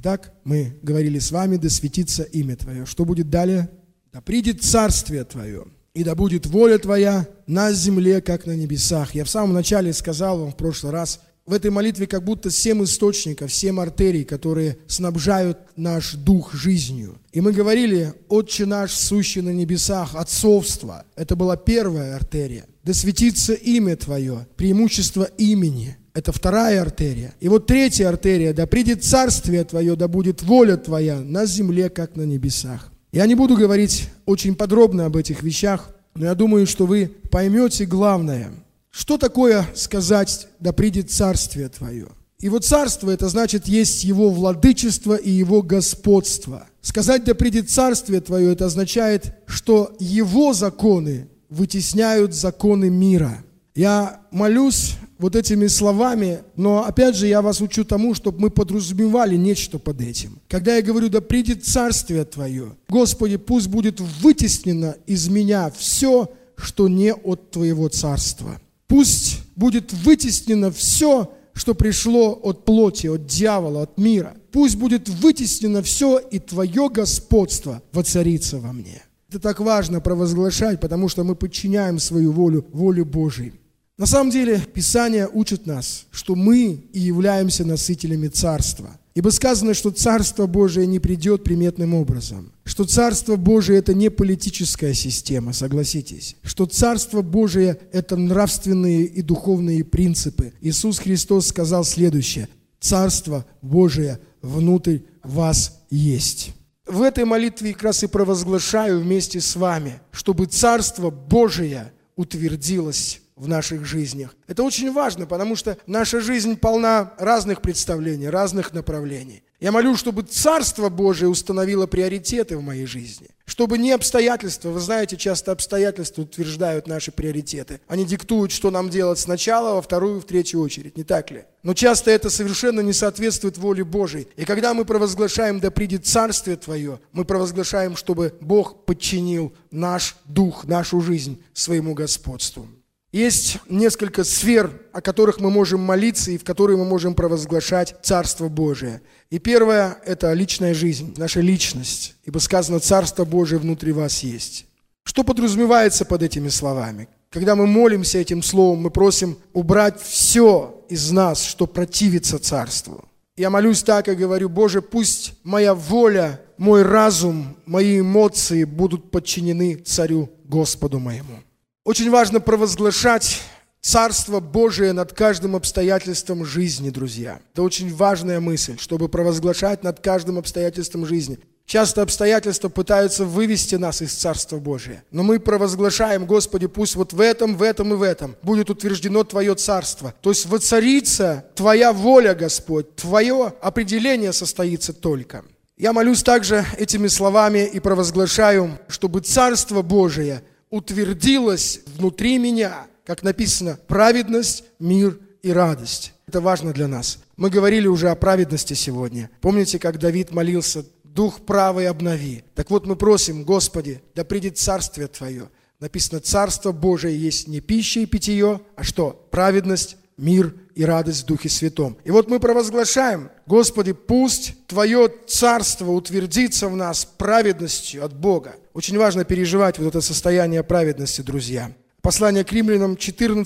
Итак, мы говорили с вами: да светится имя Твое. Что будет далее? Да придет царствие Твое, и да будет воля Твоя на земле, как на небесах. Я в самом начале сказал вам в прошлый раз, в этой молитве как будто 7 источников, 7 артерий, которые снабжают наш дух жизнью. И мы говорили: «Отче наш, сущий на небесах», отцовство. Это была первая артерия. «Да светится имя Твое», преимущество имени. Это вторая артерия. И вот третья артерия: «Да придет царствие Твое, да будет воля Твоя на земле, как на небесах». Я не буду говорить очень подробно об этих вещах, но я думаю, что вы поймете главное. Что такое сказать «да придет царствие Твое»? Его царство – это значит, есть Его владычество и Его господство. Сказать «да придет царствие Твое» – это означает, что Его законы вытесняют законы мира. Я молюсь вот этими словами, но опять же я вас учу тому, чтобы мы подразумевали нечто под этим. Когда я говорю «да придет царствие Твое», Господи, пусть будет вытеснено из меня все, что не от Твоего царства. Пусть будет вытеснено все, что пришло от плоти, от дьявола, от мира. Пусть будет вытеснено все, и Твое господство воцарится во мне. Это так важно провозглашать, потому что мы подчиняем свою волю воле Божией. На самом деле, Писание учит нас, что мы и являемся носителями Царства. Ибо сказано, что Царство Божие не придет приметным образом. Что Царство Божие – это не политическая система, согласитесь. Что Царство Божие – это нравственные и духовные принципы. Иисус Христос сказал следующее: «Царство Божие внутрь вас есть». В этой молитве как раз и провозглашаю вместе с вами, чтобы Царство Божие утвердилось в наших жизнях. Это очень важно, потому что наша жизнь полна разных представлений, разных направлений. Я молю, чтобы Царство Божие установило приоритеты в моей жизни. Чтобы не обстоятельства, вы знаете, часто обстоятельства утверждают наши приоритеты. Они диктуют, что нам делать сначала, во вторую, в третью очередь, не так ли? Но часто это совершенно не соответствует воле Божией. И когда мы провозглашаем «да придет царствие Твое», мы провозглашаем, чтобы Бог подчинил наш дух, нашу жизнь своему господству. Есть несколько сфер, о которых мы можем молиться и в которые мы можем провозглашать Царство Божие. И первое – это личная жизнь, наша личность. Ибо сказано: «Царство Божие внутри вас есть». Что подразумевается под этими словами? Когда мы молимся этим словом, мы просим убрать все из нас, что противится Царству. Я молюсь так и говорю: «Боже, пусть моя воля, мой разум, мои эмоции будут подчинены Царю Господу моему». Очень важно провозглашать Царство Божие над каждым обстоятельством жизни, друзья. Это очень важная мысль, чтобы провозглашать над каждым обстоятельством жизни. Часто обстоятельства пытаются вывести нас из Царства Божия. Но мы провозглашаем: «Господи, пусть вот в этом и в этом будет утверждено Твое Царство». То есть воцарится Твоя воля, Господь, Твое определение состоится только. Я молюсь также этими словами и провозглашаю, чтобы Царство Божие утвердилось внутри меня, как написано: праведность, мир и радость. Это важно для нас. Мы говорили уже о праведности сегодня. Помните, как Давид молился: «Дух правый обнови». Так вот, мы просим: «Господи, да придет царствие Твое». Написано: Царство Божие есть не пища и питье, а что? Праведность, мир и радость в Духе Святом. И вот мы провозглашаем: «Господи, пусть Твое Царство утвердится в нас праведностью от Бога». Очень важно переживать вот это состояние праведности, друзья. Послание к Римлянам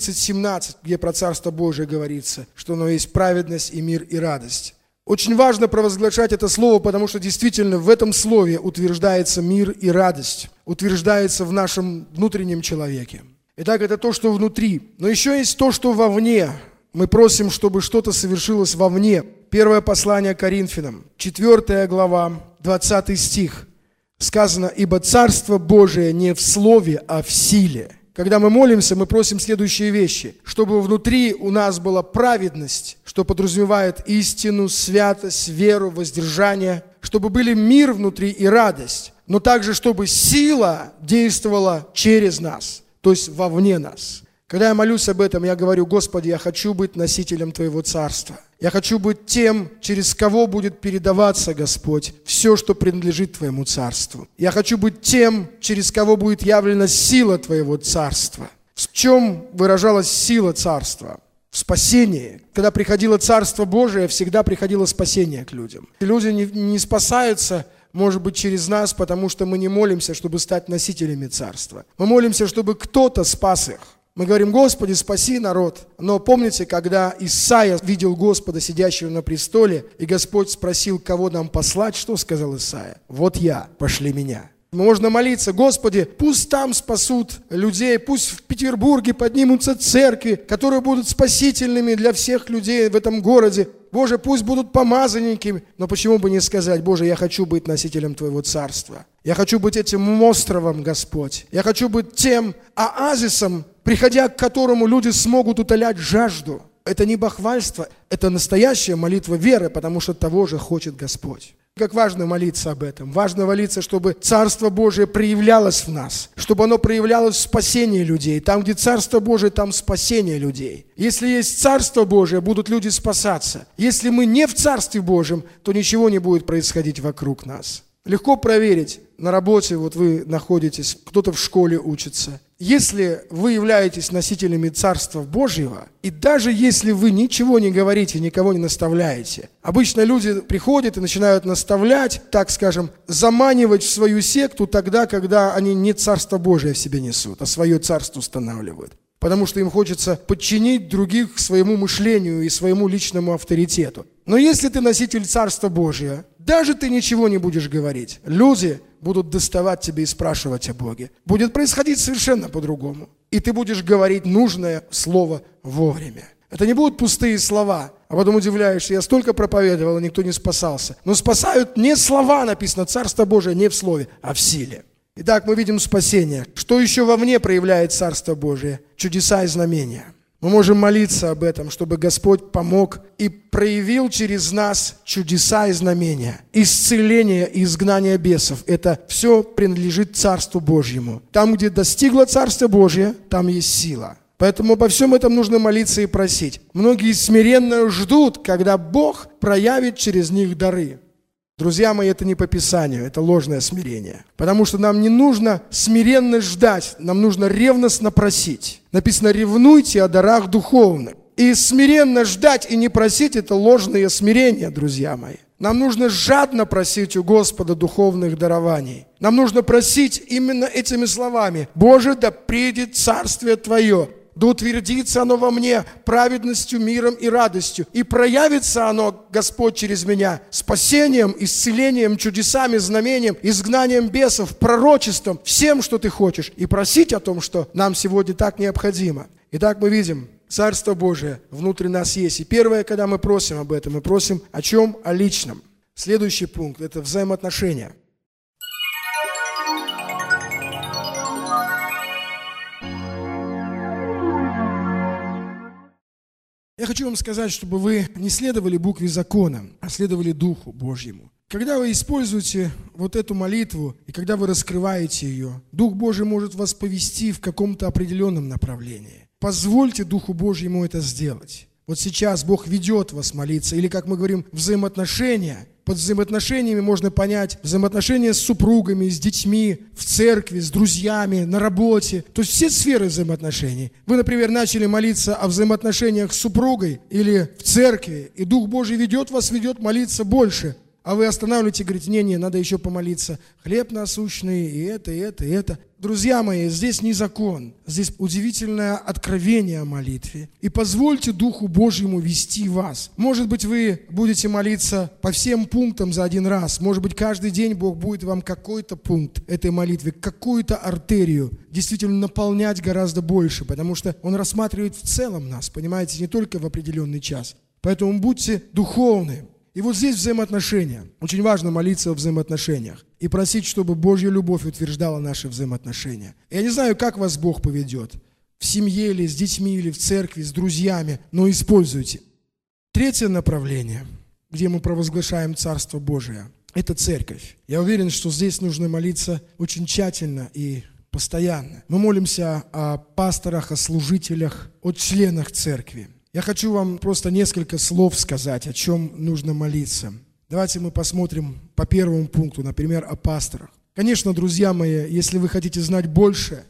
14:17, где про Царство Божие говорится, что оно есть праведность и мир и радость. Очень важно провозглашать это слово, потому что действительно в этом слове утверждается мир и радость, утверждается в нашем внутреннем человеке. Итак, это то, что внутри. Но еще есть то, что вовне. Мы просим, чтобы что-то совершилось вовне. Первое послание к Коринфянам, 4 глава, 20 стих. Сказано: «Ибо Царство Божие не в слове, а в силе». Когда мы молимся, мы просим следующие вещи: чтобы внутри у нас была праведность, что подразумевает истину, святость, веру, воздержание, чтобы были мир внутри и радость, но также чтобы сила действовала через нас, то есть вовне нас. Когда я молюсь об этом, я говорю: Господи, я хочу быть носителем Твоего Царства. Я хочу быть тем, через кого будет передаваться, Господь, все, что принадлежит Твоему Царству. Я хочу быть тем, через кого будет явлена сила Твоего Царства. В чем выражалась сила Царства? в спасении. Когда приходило Царство Божие, всегда приходило спасение к людям. Люди не спасаются, может быть, через нас, потому что мы не молимся, чтобы стать носителями Царства. Мы молимся, чтобы кто-то спас их. Мы говорим: Господи, спаси народ. Но помните, когда Исаия видел Господа, сидящего на престоле, и Господь спросил, кого нам послать, что сказал Исаия? Вот я, пошли меня. Можно молиться: Господи, пусть там спасут людей, пусть в Петербурге поднимутся церкви, которые будут спасительными для всех людей в этом городе. Боже, пусть будут помазанники. Но почему бы не сказать: Боже, я хочу быть носителем Твоего Царства. Я хочу быть этим островом, Господь. Я хочу быть тем оазисом, приходя к которому люди смогут утолять жажду. Это не бахвальство, это настоящая молитва веры, потому что того же хочет Господь. Как важно молиться об этом. Важно молиться, чтобы Царство Божие проявлялось в нас, чтобы оно проявлялось в спасении людей. Там, где Царство Божие, там спасение людей. Если есть Царство Божие, будут люди спасаться. Если мы не в Царстве Божьем, то ничего не будет происходить вокруг нас. Легко проверить. На работе вот вы находитесь, кто-то в школе учится. Если вы являетесь носителями Царства Божьего, и даже если вы ничего не говорите, никого не наставляете, обычно люди приходят и начинают наставлять, так скажем, заманивать в свою секту тогда, когда они не Царство Божие в себе несут, а свое царство устанавливают. Потому что им хочется подчинить других к своему мышлению и своему личному авторитету. Но если ты носитель Царства Божия, даже ты ничего не будешь говорить, люди будут доставать тебя и спрашивать о Боге. Будет происходить совершенно по-другому. И ты будешь говорить нужное слово вовремя. Это не будут пустые слова, а потом удивляешься: я столько проповедовал, и никто не спасался. Но спасают не слова, написано, Царство Божие не в слове, а в силе. Итак, мы видим спасение. Что еще вовне проявляет Царство Божие? Чудеса и знамения. Мы можем молиться об этом, чтобы Господь помог и проявил через нас чудеса и знамения. Исцеление и изгнание бесов. Это все принадлежит Царству Божьему. Там, где достигло Царство Божие, там есть сила. Поэтому обо всем этом нужно молиться и просить. Многие смиренно ждут, когда Бог проявит через них дары. Друзья мои, это не по Писанию, это ложное смирение. Потому что нам не нужно смиренно ждать, нам нужно ревностно просить. Написано: ревнуйте о дарах духовных. И смиренно ждать и не просить – это ложное смирение, друзья мои. Нам нужно жадно просить у Господа духовных дарований. Нам нужно просить именно этими словами: Боже, да придет Царствие Твое. Да утвердится оно во мне праведностью, миром и радостью. И проявится оно, Господь, через меня спасением, исцелением, чудесами, знамением, изгнанием бесов, пророчеством, всем, что Ты хочешь. И просить о том, что нам сегодня так необходимо. Итак, мы видим, Царство Божие внутри нас есть. И первое, когда мы просим об этом, мы просим о чем? О личном. Следующий пункт – это взаимоотношения. Я хочу вам сказать, чтобы вы не следовали букве закона, а следовали Духу Божьему. Когда вы используете вот эту молитву, и когда вы раскрываете ее, Дух Божий может вас повести в каком-то определенном направлении. Позвольте Духу Божьему это сделать. Вот сейчас Бог ведет вас молиться, или, как мы говорим, взаимоотношения. Под взаимоотношениями можно понять взаимоотношения с супругами, с детьми, в церкви, с друзьями, на работе. То есть все сферы взаимоотношений. Вы, например, начали молиться о взаимоотношениях с супругой или в церкви, и Дух Божий ведет вас, ведет молиться больше. А вы останавливаете и говорите: не, надо еще помолиться. Хлеб насущный, и это, и это, и это. Друзья мои, здесь не закон. Здесь удивительное откровение о молитве. И позвольте Духу Божьему вести вас. Может быть, вы будете молиться по всем пунктам за один раз. Может быть, каждый день Бог будет вам какой-то пункт этой молитвы, какую-то артерию действительно наполнять гораздо больше, потому что Он рассматривает в целом нас, понимаете, не только в определенный час. Поэтому будьте духовны. И вот здесь взаимоотношения. Очень важно молиться о взаимоотношениях и просить, чтобы Божья любовь утверждала наши взаимоотношения. Я не знаю, как вас Бог поведет, в семье или с детьми, или в церкви, с друзьями, но используйте. Третье направление, где мы провозглашаем Царство Божие, это церковь. Я уверен, что здесь нужно молиться очень тщательно и постоянно. Мы молимся о пасторах, о служителях, о членах церкви. Я хочу вам просто несколько слов сказать, о чем нужно молиться. Давайте мы посмотрим по первому пункту, например, о пасторах. Конечно, друзья мои, если вы хотите знать больше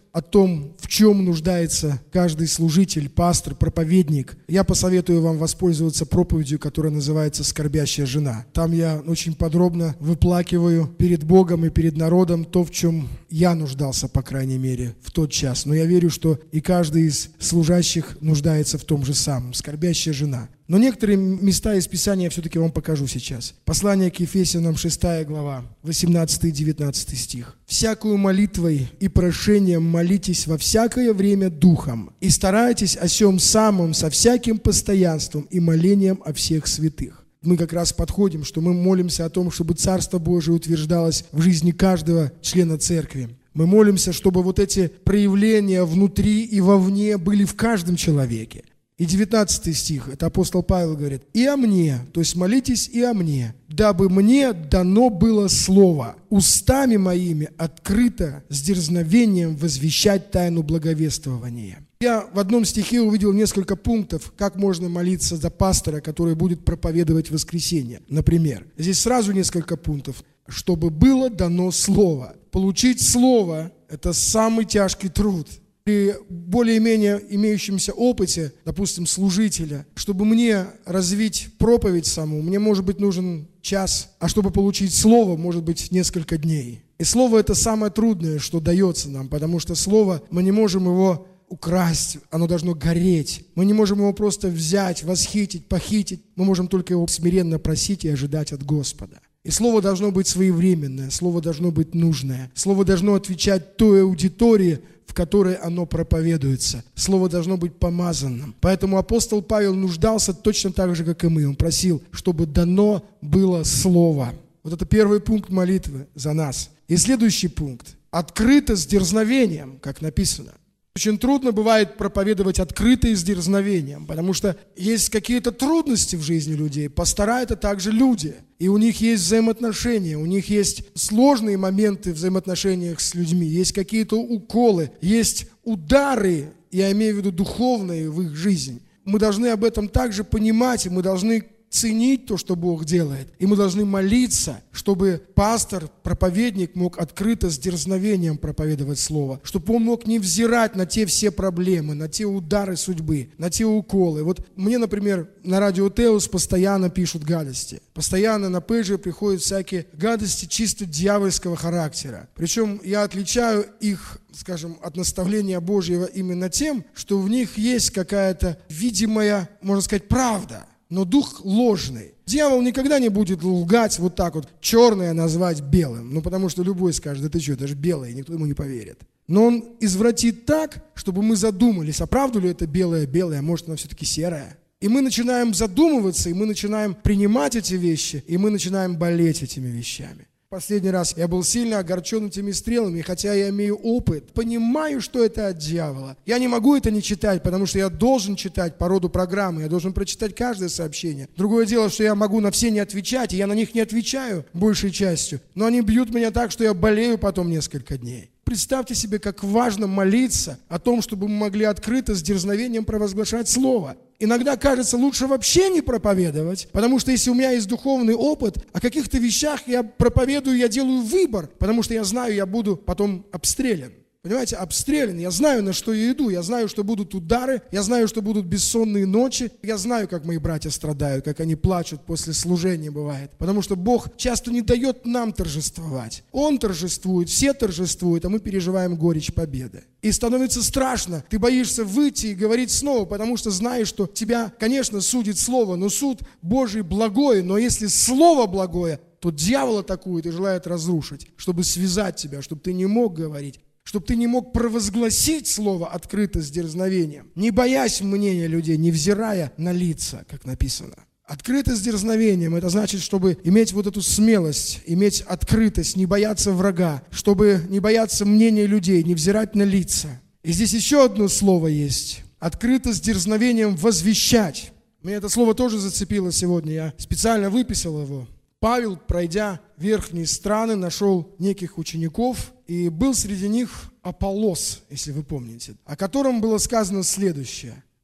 о том, в чем нуждается каждый служитель, пастор, проповедник, я посоветую вам воспользоваться проповедью, которая называется «Скорбящая жена». Там я очень подробно выплакиваю перед Богом и перед народом то, в чем я нуждался, по крайней мере, в тот час. Но я верю, что и каждый из служащих нуждается в том же самом. «Скорбящая жена». Но некоторые места из Писания я все-таки вам покажу сейчас. Послание к Ефесянам, 6 глава, 18 и 19 стих. «Всякую молитвой и прошением молитесь во всякое время духом, и старайтесь о сем самом со всяким постоянством и молением о всех святых». Мы как раз подходим, что мы молимся о том, чтобы Царство Божие утверждалось в жизни каждого члена церкви. Мы молимся, чтобы вот эти проявления внутри и вовне были в каждом человеке. И 19 стих, это апостол Павел говорит: «И о мне», то есть молитесь и о мне, «дабы мне дано было слово, устами моими открыто с дерзновением возвещать тайну благовествования». Я в одном стихе увидел несколько пунктов, как можно молиться за пастора, который будет проповедовать воскресенье. Например, здесь сразу несколько пунктов. «Чтобы было дано слово». Получить слово – это самый тяжкий труд. При более-менее имеющемся опыте, допустим, служителя, чтобы мне развить проповедь саму, мне, может быть, нужен час, а чтобы получить слово, может быть, несколько дней. И слово – это самое трудное, что дается нам, потому что слово, мы не можем его украсть, оно должно гореть. Мы не можем его просто взять, восхитить, похитить. Мы можем только его смиренно просить и ожидать от Господа. И слово должно быть своевременное, слово должно быть нужное. Слово должно отвечать той аудитории, в которой оно проповедуется. Слово должно быть помазанным. Поэтому апостол Павел нуждался точно так же, как и мы. Он просил, чтобы дано было слово. Вот это первый пункт молитвы за нас. И следующий пункт. Открыто с дерзновением, как написано. Очень трудно бывает проповедовать открыто и с дерзновением, потому что есть какие-то трудности в жизни людей. Пастора – это также люди, и у них есть взаимоотношения, у них есть сложные моменты в взаимоотношениях с людьми, есть какие-то уколы, есть удары, я имею в виду духовные, в их жизнь. Мы должны об этом также понимать, и мы должны ценить то, что Бог делает. И мы должны молиться, чтобы пастор, проповедник мог открыто с дерзновением проповедовать Слово, чтобы он мог не взирать на те все проблемы, на те удары судьбы, на те уколы. Вот мне, например, на радио Теос постоянно пишут гадости. Постоянно на пейджи приходят всякие гадости чисто дьявольского характера. Причем я отличаю их, скажем, от наставления Божьего именно тем, что в них есть какая-то видимая, можно сказать, правда. Но дух ложный. Дьявол никогда не будет лгать вот так вот, черное назвать белым. Ну, потому что любой скажет: да ты что, это же белое, никто ему не поверит. Но он извратит так, чтобы мы задумались, а правда ли это белое, может, оно все-таки серое. И мы начинаем задумываться, и мы начинаем принимать эти вещи, и мы начинаем болеть этими вещами. Последний раз я был сильно огорчен этими стрелами, хотя я имею опыт, понимаю, что это от дьявола. Я не могу это не читать, потому что я должен читать по роду программы, я должен прочитать каждое сообщение. Другое дело, что я могу на все не отвечать, и я на них не отвечаю большей частью, но они бьют меня так, что я болею потом несколько дней. Представьте себе, как важно молиться о том, чтобы мы могли открыто с дерзновением провозглашать Слово. Иногда кажется, лучше вообще не проповедовать, потому что если у меня есть духовный опыт, о каких-то вещах я проповедую, я делаю выбор, потому что я знаю, я буду потом обстрелян. Понимаете, обстрелян, я знаю, на что я иду, я знаю, что будут удары, я знаю, что будут бессонные ночи, я знаю, как мои братья страдают, как они плачут после служения бывает, потому что Бог часто не дает нам торжествовать. Он торжествует, все торжествуют, а мы переживаем горечь победы. И становится страшно, ты боишься выйти и говорить снова, потому что знаешь, что тебя, конечно, судит Слово, но суд Божий благой, но если Слово благое, то дьявол атакует и желает разрушить, чтобы связать тебя, чтобы ты не мог говорить, чтобы ты не мог провозгласить Слово открыто с дерзновением, не боясь мнения людей, не взирая на лица, как написано. Открыто с дерзновением – это значит, чтобы иметь вот эту смелость, иметь открытость, не бояться врага, чтобы не бояться мнения людей, не взирать на лица. И здесь еще одно слово есть – открыто с дерзновением возвещать. Меня это слово тоже зацепило сегодня, я специально выписал его. Павел, пройдя верхние страны, нашел неких учеников, и был среди них Аполлос, если вы помните, о котором было сказано следующее.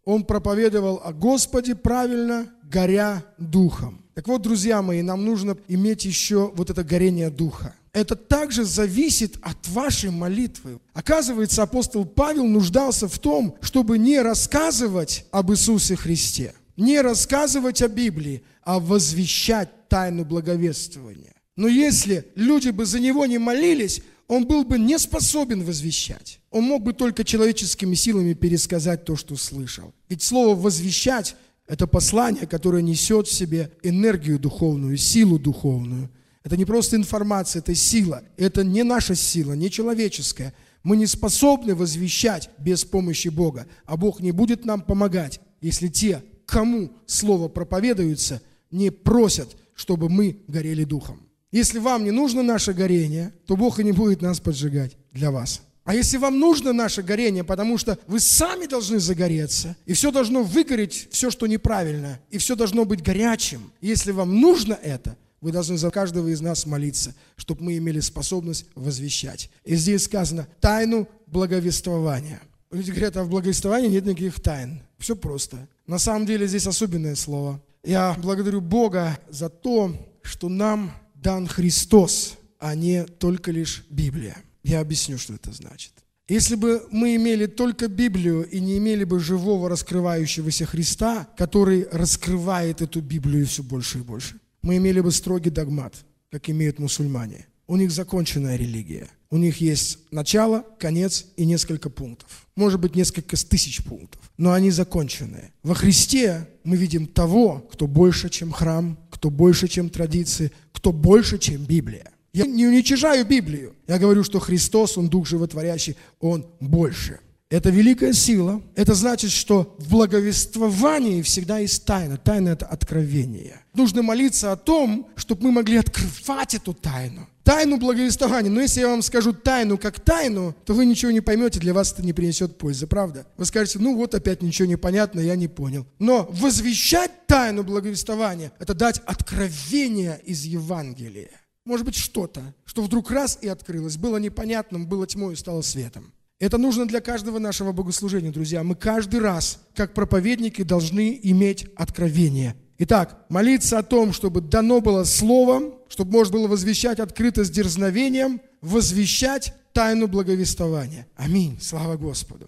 Он проповедовал о Господе правильно, горя духом. Так вот, друзья мои, нам нужно иметь еще вот это горение духа. Это также зависит от вашей молитвы. Оказывается, апостол Павел нуждался в том, чтобы не рассказывать об Иисусе Христе, не рассказывать о Библии, а возвещать тайну благовествования. Но если люди бы за него не молились, он был бы не способен возвещать. Он мог бы только человеческими силами пересказать то, что слышал. Ведь слово «возвещать» – это послание, которое несет в себе энергию духовную, силу духовную. Это не просто информация, это сила. Это не наша сила, не человеческая. Мы не способны возвещать без помощи Бога. А Бог не будет нам помогать, если те, кому слово проповедуется, не просят, чтобы мы горели духом. Если вам не нужно наше горение, то Бог и не будет нас поджигать для вас. А если вам нужно наше горение, потому что вы сами должны загореться, и все должно выгореть, все, что неправильно, и все должно быть горячим. Если вам нужно это, вы должны за каждого из нас молиться, чтобы мы имели способность возвещать. И здесь сказано «тайну благовествования». Люди говорят, а в благовествовании нет никаких тайн. Все просто. На самом деле здесь особенное слово. Я благодарю Бога за то, что нам дан Христос, а не только лишь Библия. Я объясню, что это значит. Если бы мы имели только Библию и не имели бы живого раскрывающегося Христа, который раскрывает эту Библию все больше и больше, мы имели бы строгий догмат, как имеют мусульмане. У них законченная религия. У них есть начало, конец и несколько пунктов. Может быть, несколько тысяч пунктов. Но они законченные. Во Христе мы видим того, кто больше, чем храм, кто больше, чем традиции, кто больше, чем Библия. Я не уничижаю Библию. Я говорю, что Христос, Он Дух Животворящий, Он больше. Это великая сила. Это значит, что в благовествовании всегда есть тайна. Тайна – это откровение. Нужно молиться о том, чтобы мы могли открывать эту тайну. Тайну благовествования. Но если я вам скажу тайну как тайну, то вы ничего не поймете, для вас это не принесет пользы, правда? Вы скажете, ну вот опять ничего не понятно, я не понял. Но возвещать тайну благовествования – это дать откровение из Евангелия. Может быть, что-то, что вдруг раз и открылось, было непонятным, было тьмой и стало светом. Это нужно для каждого нашего богослужения, друзья. Мы каждый раз, как проповедники, должны иметь откровение. Итак, молиться о том, чтобы дано было словом, чтобы можно было возвещать открыто с дерзновением, возвещать тайну благовествования. Аминь. Слава Господу.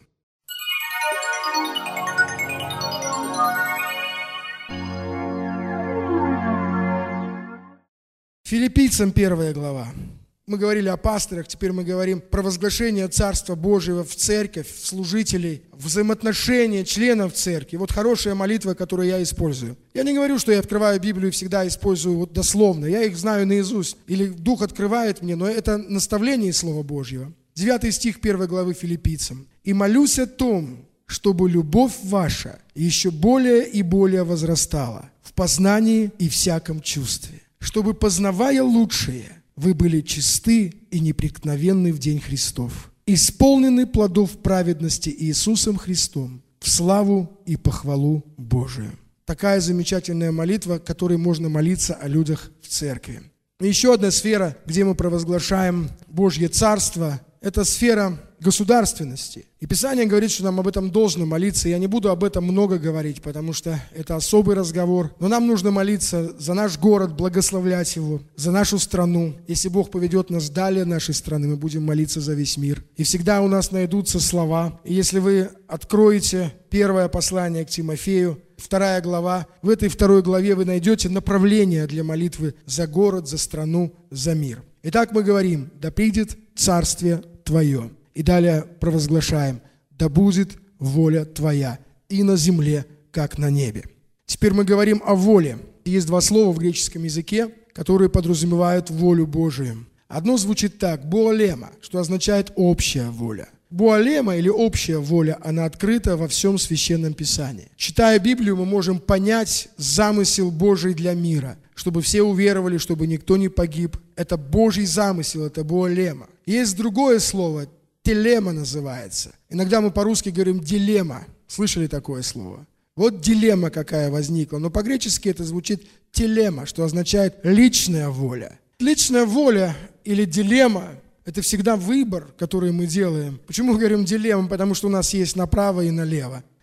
Филиппийцам 1 глава. Мы говорили о пастырях, теперь мы говорим про возглашение Царства Божьего в церковь, в служителей, взаимоотношения членов церкви. Вот хорошая молитва, которую я использую. Я не говорю, что я открываю Библию и всегда использую вот дословно. Я их знаю наизусть. Или Дух открывает мне, но это наставление из Слова Божьего. 9 стих 1 главы Филиппийцам. «И молюсь о том, чтобы любовь ваша еще более и более возрастала в познании и всяком чувстве, чтобы, познавая лучшее, вы были чисты и непреткновенны в день Христов, исполнены плодов праведности Иисусом Христом в славу и похвалу Божию». Такая замечательная молитва, которой можно молиться о людях в церкви. И еще одна сфера, где мы провозглашаем Божье Царство, это сфера государственности. И Писание говорит, что нам об этом должно молиться. Я не буду об этом много говорить, потому что это особый разговор. Но нам нужно молиться за наш город, благословлять его, за нашу страну. Если Бог поведет нас далее нашей страны, мы будем молиться за весь мир. И всегда у нас найдутся слова. И если вы откроете первое послание к Тимофею, 2 глава, в этой 2 главе вы найдете направление для молитвы за город, за страну, за мир. Итак, мы говорим: «Да придет Царствие Твое». И далее провозглашаем: «Да будет воля Твоя и на земле, как на небе». Теперь мы говорим о воле. Есть два слова в греческом языке, которые подразумевают волю Божию. Одно звучит так: «боалема», что означает «общая воля». Боалема или общая воля, она открыта во всем Священном Писании. Читая Библию, мы можем понять замысел Божий для мира, чтобы все уверовали, чтобы никто не погиб. Это Божий замысел, это боалема. Есть другое слово, телема называется. Иногда мы по-русски говорим дилемма. Слышали такое слово? Вот дилемма какая возникла. Но по-гречески это звучит телема, что означает личная воля. Личная воля или дилемма – это всегда выбор, который мы делаем. Почему мы говорим дилемма? Потому что у нас есть направо и налево.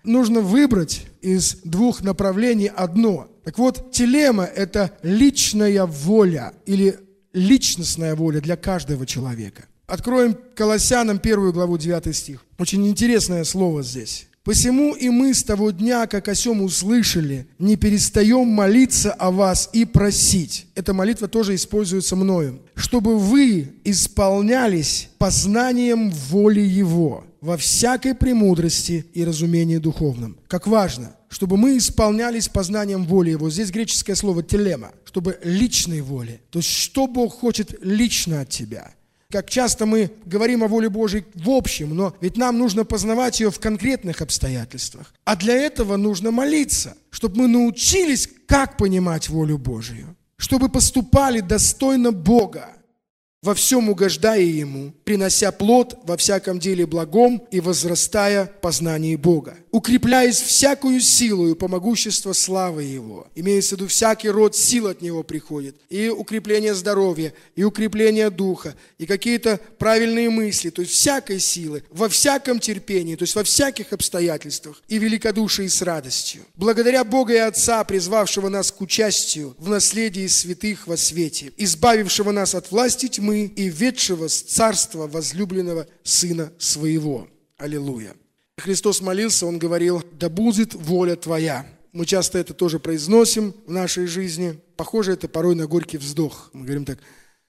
Нужно выбрать из двух направлений одно. Так вот, телема – это личная воля или личностная воля для каждого человека. Откроем Колоссянам 1 главу 9 стих. Очень интересное слово здесь. «Посему и мы с того дня, как о сем услышали, не перестаем молиться о вас и просить». Эта молитва тоже используется мною. «Чтобы вы исполнялись познанием воли Его во всякой премудрости и разумении духовном». Как важно, чтобы мы исполнялись познанием воли Его. Здесь греческое слово «телема», чтобы личной воле. То есть, что Бог хочет лично от тебя. Как часто мы говорим о воле Божьей в общем, но ведь нам нужно познавать ее в конкретных обстоятельствах. А для этого нужно молиться, чтобы мы научились, как понимать волю Божию, чтобы поступали достойно Бога, во всем угождая Ему, принося плод во всяком деле благом и возрастая в познании Бога, укрепляясь всякую силою по могуществу славы Его. Имеется в виду, всякий род сил от Него приходит. И укрепление здоровья, и укрепление духа, и какие-то правильные мысли, то есть всякой силы, во всяком терпении, то есть во всяких обстоятельствах, и великодушии с радостью. Благодаря Бога и Отца, призвавшего нас к участию в наследии святых во свете, избавившего нас от власти тьмы, и ведшего с царства возлюбленного Сына Своего. Аллилуйя. Христос молился, Он говорил: «Да будет воля Твоя». Мы часто это тоже произносим в нашей жизни. Похоже, это порой на горький вздох. Мы говорим так: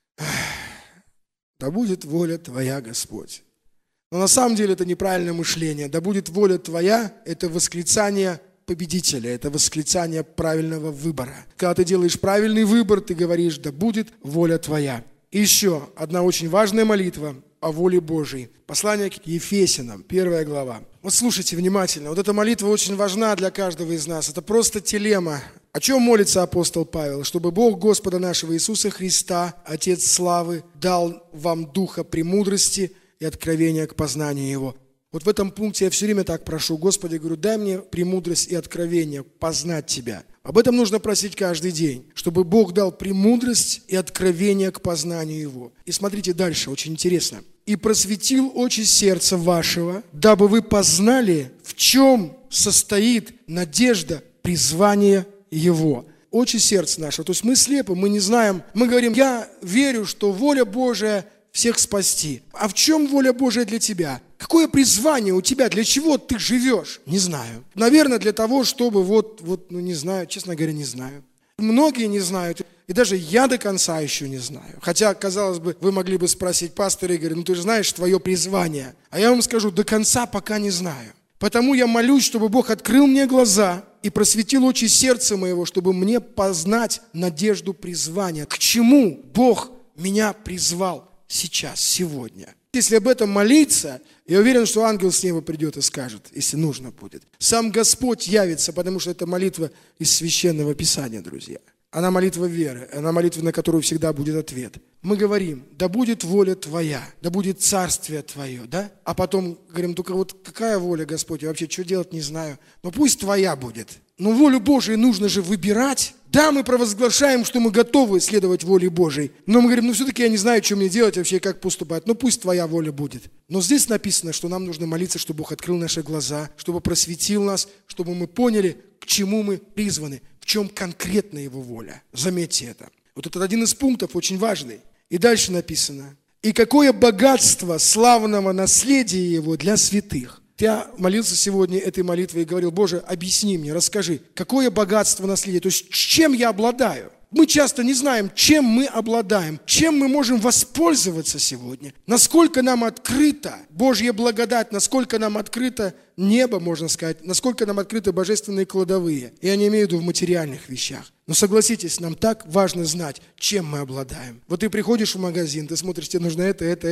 «Да будет воля Твоя, Господь». Но на самом деле это неправильное мышление. «Да будет воля Твоя» – это восклицание победителя, это восклицание правильного выбора. Когда ты делаешь правильный выбор, ты говоришь: «Да будет воля Твоя». И еще одна очень важная молитва о воле Божьей. Послание к Ефесянам, 1 глава. Вот слушайте внимательно. Вот эта молитва очень важна для каждого из нас. Это просто телема. О чем молится апостол Павел? Чтобы Бог Господа нашего Иисуса Христа, Отец славы, дал вам духа премудрости и откровения к познанию Его. Вот в этом пункте я все время так прошу: Господи, говорю, дай мне премудрость и откровение познать Тебя. Об этом нужно просить каждый день, чтобы Бог дал премудрость и откровение к познанию Его. И смотрите дальше, очень интересно. «И просветил очи сердца вашего, дабы вы познали, в чем состоит надежда призвания Его». Очи сердца нашего. То есть мы слепы, мы не знаем. Мы говорим: я верю, что воля Божия всех спасти. А в чем воля Божия для тебя? Какое призвание у тебя? Для чего ты живешь? Не знаю. Наверное, для того, чтобы не знаю, честно говоря, не знаю. Многие не знают, и даже я до конца еще не знаю. Хотя, казалось бы, вы могли бы спросить: пастор Игорь, ты же знаешь твое призвание. А я вам скажу: до конца пока не знаю. Потому я молюсь, чтобы Бог открыл мне глаза и просветил очи сердца моего, чтобы мне познать надежду призвания. К чему Бог меня призвал сейчас, сегодня? Если об этом молиться, я уверен, что ангел с неба придет и скажет, если нужно будет. Сам Господь явится, потому что это молитва из Священного Писания, друзья. Она молитва веры, она молитва, на которую всегда будет ответ. Мы говорим: да будет воля Твоя, да будет царствие Твое, да? А потом говорим: только вот какая воля, Господь, я вообще что делать не знаю. Но пусть Твоя будет. Но волю Божию нужно же выбирать. Да, мы провозглашаем, что мы готовы следовать воле Божией. Но мы говорим: все-таки я не знаю, что мне делать вообще, как поступать. Но пусть Твоя воля будет. Но здесь написано, что нам нужно молиться, чтобы Бог открыл наши глаза, чтобы просветил нас, чтобы мы поняли, к чему мы призваны, в чем конкретно Его воля. Заметьте это. Вот это один из пунктов, очень важный. И дальше написано: «И какое богатство славного наследия Его для святых». Я молился сегодня этой молитвой и говорил: Боже, объясни мне, расскажи, какое богатство наследия, то есть чем я обладаю. Мы часто не знаем, чем мы обладаем, чем мы можем воспользоваться сегодня, насколько нам открыта Божья благодать, насколько нам открыто небо, можно сказать, насколько нам открыты божественные кладовые. Я не имею в виду в материальных вещах. Но согласитесь, нам так важно знать, чем мы обладаем. Вот ты приходишь в магазин, ты смотришь, тебе нужно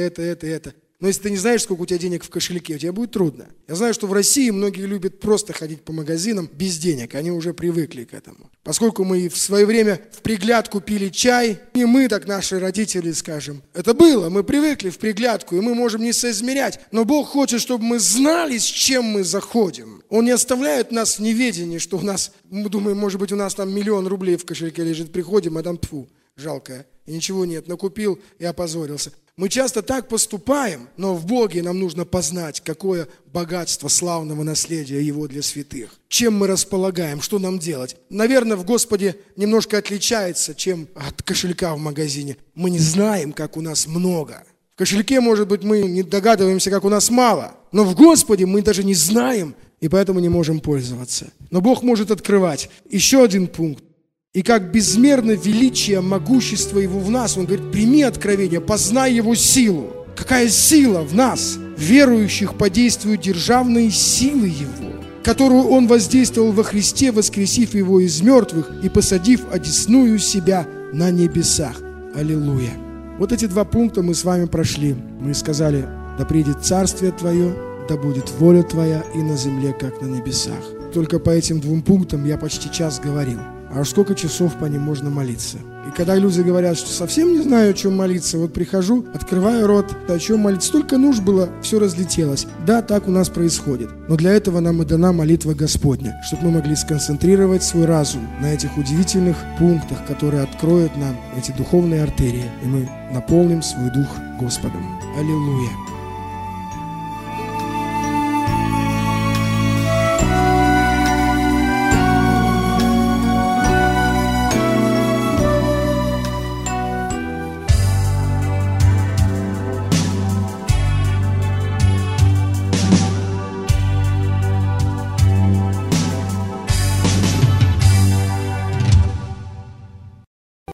это. Но если ты не знаешь, сколько у тебя денег в кошельке, у тебя будет трудно. Я знаю, что в России многие любят просто ходить по магазинам без денег. Они уже привыкли к этому. Поскольку мы в свое время в приглядку пили чай, не мы, так наши родители, скажем. Это было, мы привыкли в приглядку, и мы можем не соизмерять. Но Бог хочет, чтобы мы знали, с чем мы заходим. Он не оставляет нас в неведении, что у нас, мы думаем, может быть, у нас там 1 000 000 рублей в кошельке лежит. Приходим, а там жалкое. И ничего нет, накупил и опозорился. Мы часто так поступаем, но в Боге нам нужно познать, какое богатство славного наследия Его для святых. Чем мы располагаем, что нам делать. Наверное, в Господе немножко отличается, чем от кошелька в магазине. Мы не знаем, как у нас много. В кошельке, может быть, мы не догадываемся, как у нас мало. Но в Господе мы даже не знаем, и поэтому не можем пользоваться. Но Бог может открывать. Еще один пункт. И как безмерно величие, могущество Его в нас. Он говорит, прими откровение, познай Его силу. Какая сила в нас, верующих, по действию державной силы Его, которую Он воздействовал во Христе, воскресив Его из мертвых и посадив одесную себя на небесах. Аллилуйя. Вот эти два пункта мы с вами прошли. Мы сказали, да придет Царствие Твое, да будет воля Твоя и на земле, как на небесах. Только по этим двум пунктам я почти час говорил. А сколько часов по ним можно молиться? И когда люди говорят, что совсем не знаю, о чем молиться, вот прихожу, открываю рот, о чем молиться, столько нужд было, все разлетелось. Да, так у нас происходит. Но для этого нам и дана молитва Господня, чтобы мы могли сконцентрировать свой разум на этих удивительных пунктах, которые откроют нам эти духовные артерии, и мы наполним свой дух Господом. Аллилуйя!